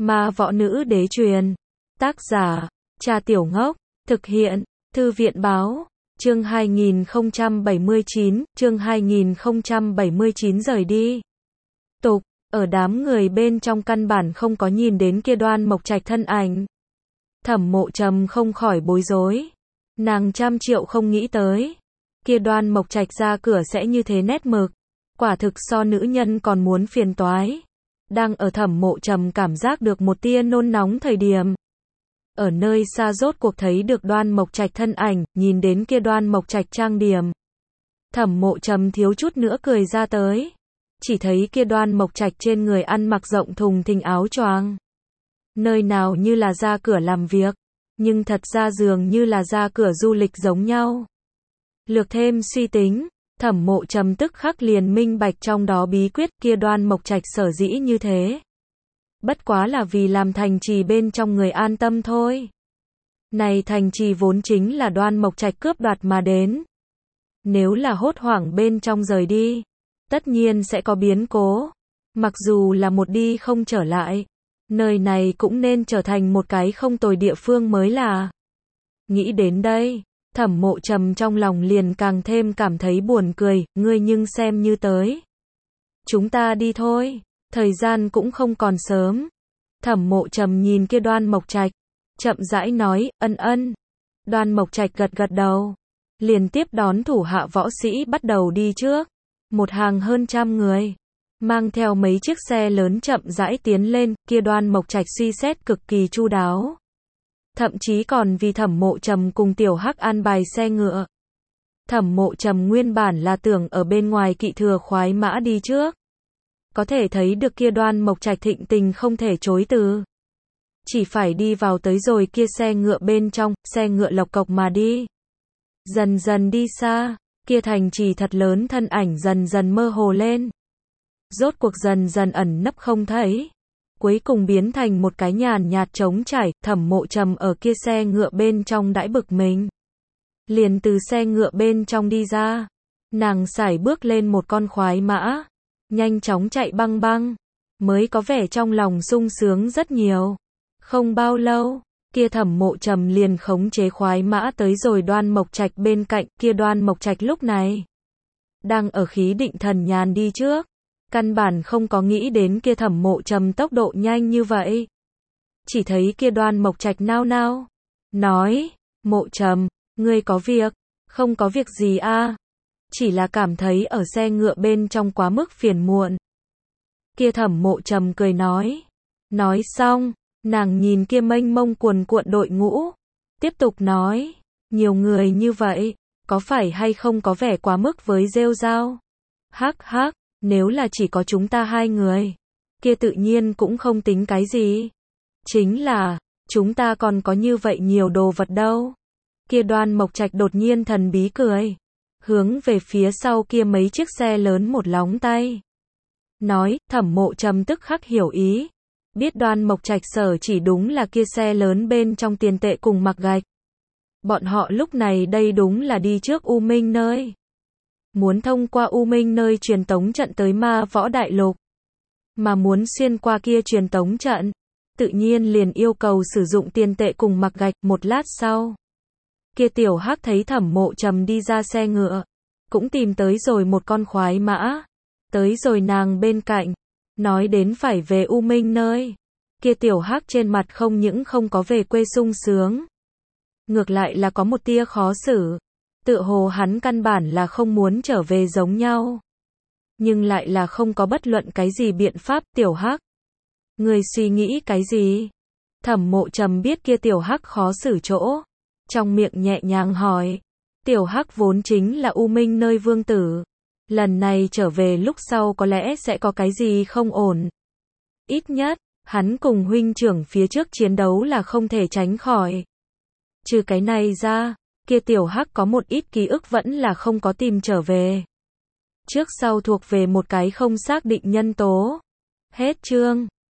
Ma võ nữ đế truyền. Tác giả, Trà Tiểu Ngốc. Thực hiện, Thư viện báo. Chương 2079, chương 2079 rời đi. Tục, ở đám người bên trong căn bản không có nhìn đến kia Đoan Mộc Trạch thân ảnh. Thẩm Mộ Trầm không khỏi bối rối. Nàng trăm triệu không nghĩ tới. Kia Đoan Mộc Trạch ra cửa sẽ như thế nét mực. Quả thực so nữ nhân còn muốn phiền toái. Đang ở Thẩm Mộ Trầm cảm giác được một tia nôn nóng thời điểm. Ở nơi xa rốt cuộc thấy được Đoan Mộc Trạch thân ảnh, nhìn đến kia Đoan Mộc Trạch trang điểm. Thẩm Mộ Trầm thiếu chút nữa cười ra tới. Chỉ thấy kia Đoan Mộc Trạch trên người ăn mặc rộng thùng thình áo choàng. Nơi nào như là ra cửa làm việc, nhưng thật ra dường như là ra cửa du lịch giống nhau. Lược thêm suy tính, Thẩm Mộ Trầm tức khắc liền minh bạch trong đó bí quyết, kia Đoan Mộc Trạch sở dĩ như thế. Bất quá là vì làm thành trì bên trong người an tâm thôi. Này thành trì vốn chính là Đoan Mộc Trạch cướp đoạt mà đến. Nếu là hốt hoảng bên trong rời đi, tất nhiên sẽ có biến cố. Mặc dù là một đi không trở lại, nơi này cũng nên trở thành một cái không tồi địa phương mới là. Nghĩ đến đây, Thẩm Mộ Trầm trong lòng liền càng thêm cảm thấy buồn cười, ngươi nhưng xem như tới. Chúng ta đi thôi, thời gian cũng không còn sớm. Thẩm Mộ Trầm nhìn kia Đoan Mộc Trạch, chậm rãi nói, ân ân. Đoan Mộc Trạch gật gật đầu, liền tiếp đón thủ hạ võ sĩ bắt đầu đi trước. Một hàng hơn 100 người, mang theo mấy chiếc xe lớn chậm rãi tiến lên, kia Đoan Mộc Trạch suy xét cực kỳ chu đáo. Thậm chí còn vì Thẩm Mộ Trầm cùng Tiểu Hắc an bài xe ngựa. Thẩm Mộ Trầm nguyên bản là tưởng ở bên ngoài kỵ thừa khoái mã đi trước. Có thể thấy được kia Đoan Mộc Trạch thịnh tình không thể chối từ. Chỉ phải đi vào tới rồi kia xe ngựa bên trong, xe ngựa lộc cộc mà đi. Dần dần đi xa, kia thành trì thật lớn thân ảnh dần dần mơ hồ lên. Rốt cuộc dần dần ẩn nấp không thấy. Cuối cùng biến thành một cái nhàn nhạt trống trải, Thẩm Mộ Trầm ở kia xe ngựa bên trong đãi bực mình. Liền từ xe ngựa bên trong đi ra. Nàng sải bước lên một con khoái mã. Nhanh chóng chạy băng băng. Mới có vẻ trong lòng sung sướng rất nhiều. Không bao lâu, kia Thẩm Mộ Trầm liền khống chế khoái mã tới rồi Đoan Mộc Trạch bên cạnh, kia Đoan Mộc Trạch lúc này đang ở khí định thần nhàn đi trước. Căn bản không có nghĩ đến kia Thẩm Mộ Trầm tốc độ nhanh như vậy. Chỉ thấy kia Đoan Mộc Trạch nao nao, nói, Mộ Trầm, ngươi có việc? Không có việc gì a, chỉ là cảm thấy ở xe ngựa bên trong quá mức phiền muộn. Kia Thẩm Mộ Trầm cười nói. Nói xong, nàng nhìn kia mênh mông cuồn cuộn đội ngũ, tiếp tục nói, nhiều người như vậy, có phải hay không có vẻ quá mức với rêu rao? Hắc hắc, nếu là chỉ có chúng ta hai người, kia tự nhiên cũng không tính cái gì. Chính là, chúng ta còn có như vậy nhiều đồ vật đâu. Kia Đoan Mộc Trạch đột nhiên thần bí cười, hướng về phía sau kia mấy chiếc xe lớn một lóng tay. Nói, Thẩm Mộ Trầm tức khắc hiểu ý. Biết Đoan Mộc Trạch sở chỉ đúng là kia xe lớn bên trong tiền tệ cùng mặc gạch. Bọn họ lúc này đây đúng là đi trước U Minh nơi. Muốn thông qua U Minh nơi truyền tống trận tới Ma Võ Đại Lục. Mà muốn xuyên qua kia truyền tống trận, tự nhiên liền yêu cầu sử dụng tiền tệ cùng mặc gạch. Một lát sau, kia Tiểu Hắc thấy Thẩm Mộ Trầm đi ra xe ngựa, cũng tìm tới rồi một con khoái mã, tới rồi nàng bên cạnh, nói đến phải về U Minh nơi. Kia Tiểu Hắc trên mặt không những không có về quê sung sướng, ngược lại là có một tia khó xử, tựa hồ hắn căn bản là không muốn trở về giống nhau. Nhưng lại là không có bất luận cái gì biện pháp. Tiểu Hắc, người suy nghĩ cái gì? Thẩm Mộ Trầm biết kia Tiểu Hắc khó xử chỗ, trong miệng nhẹ nhàng hỏi. Tiểu Hắc vốn chính là U Minh nơi vương tử, lần này trở về lúc sau có lẽ sẽ có cái gì không ổn. Ít nhất, hắn cùng huynh trưởng phía trước chiến đấu là không thể tránh khỏi. Trừ cái này ra, kia Tiểu Hắc có một ít ký ức vẫn là không có tìm trở về. Trước sau thuộc về một cái không xác định nhân tố. Hết chương.